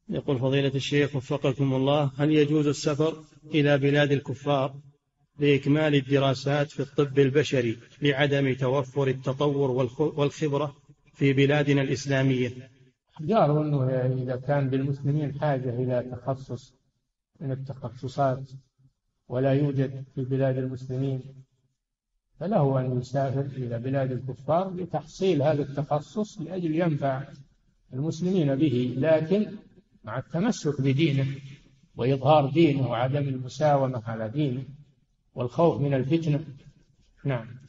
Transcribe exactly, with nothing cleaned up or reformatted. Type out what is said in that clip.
يقول فضيلة الشيخ وفقكم الله، هل يجوز السفر إلى بلاد الكفار لإكمال الدراسات في الطب البشري لعدم توفر التطور والخبرة في بلادنا الإسلامية؟ قالوا أنه إذا كان بالمسلمين حاجة إلى تخصص من التخصصات ولا يوجد في بلاد المسلمين فله أن يسافر إلى بلاد الكفار لتحصيل هذا التخصص لأجل ينفع المسلمين به، لكن مع التمسك بدينه وإظهار دينه وعدم المساومة على دينه والخوف من الفتنة. نعم.